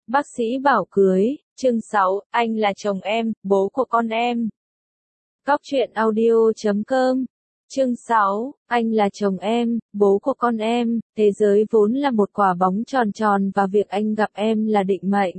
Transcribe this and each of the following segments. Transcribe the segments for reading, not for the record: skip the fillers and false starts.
Bác sĩ bảo cưới, chương 6, anh là chồng em, bố của con em. Cóc truyện audio.com. Chương 6, anh là chồng em, bố của con em, thế giới vốn là một quả bóng tròn tròn và việc anh gặp em là định mệnh.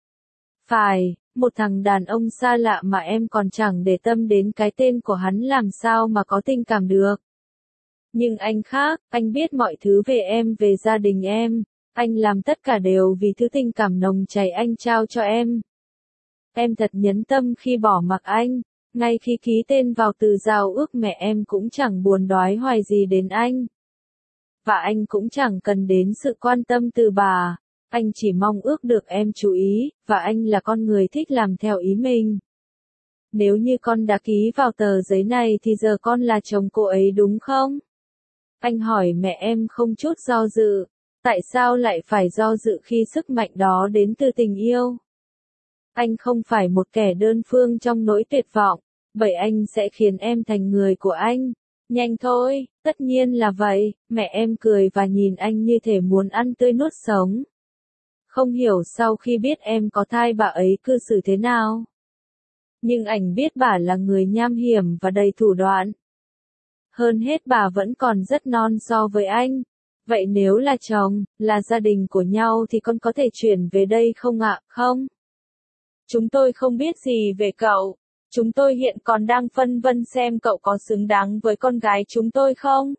Phải, một thằng đàn ông xa lạ mà em còn chẳng để tâm đến cái tên của hắn làm sao mà có tình cảm được. Nhưng anh khác, anh biết mọi thứ về em, về gia đình em. Anh làm tất cả đều vì thứ tình cảm nồng chảy anh trao cho em. Em thật nhẫn tâm khi bỏ mặc anh. Ngay khi ký tên vào từ giao ước mẹ em cũng chẳng buồn đoái hoài gì đến anh. Và anh cũng chẳng cần đến sự quan tâm từ bà. Anh chỉ mong ước được em chú ý, và anh là con người thích làm theo ý mình. Nếu như con đã ký vào tờ giấy này thì giờ con là chồng cô ấy đúng không? Anh hỏi mẹ em không chút do dự. Tại sao lại phải do dự khi sức mạnh đó đến từ tình yêu? Anh không phải một kẻ đơn phương trong nỗi tuyệt vọng, bởi anh sẽ khiến em thành người của anh. Nhanh thôi, tất nhiên là vậy, mẹ em cười và nhìn anh như thể muốn ăn tươi nuốt sống. Không hiểu sau khi biết em có thai bà ấy cư xử thế nào. Nhưng anh biết bà là người nham hiểm và đầy thủ đoạn. Hơn hết bà vẫn còn rất non so với anh. Vậy nếu là chồng, là gia đình của nhau thì con có thể chuyển về đây không ạ? Không. Chúng tôi không biết gì về cậu. Chúng tôi hiện còn đang phân vân xem cậu có xứng đáng với con gái chúng tôi không?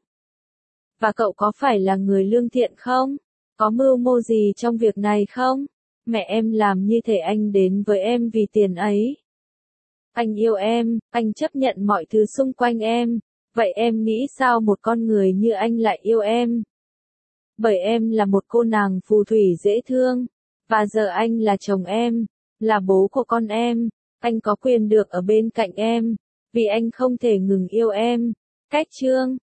Và cậu có phải là người lương thiện không? Có mưu mô gì trong việc này không? Mẹ em làm như thể anh đến với em vì tiền ấy. Anh yêu em, anh chấp nhận mọi thứ xung quanh em. Vậy em nghĩ sao một con người như anh lại yêu em? Bởi em là một cô nàng phù thủy dễ thương. Và giờ anh là chồng em, là bố của con em. Anh có quyền được ở bên cạnh em, vì anh không thể ngừng yêu em. Cách chương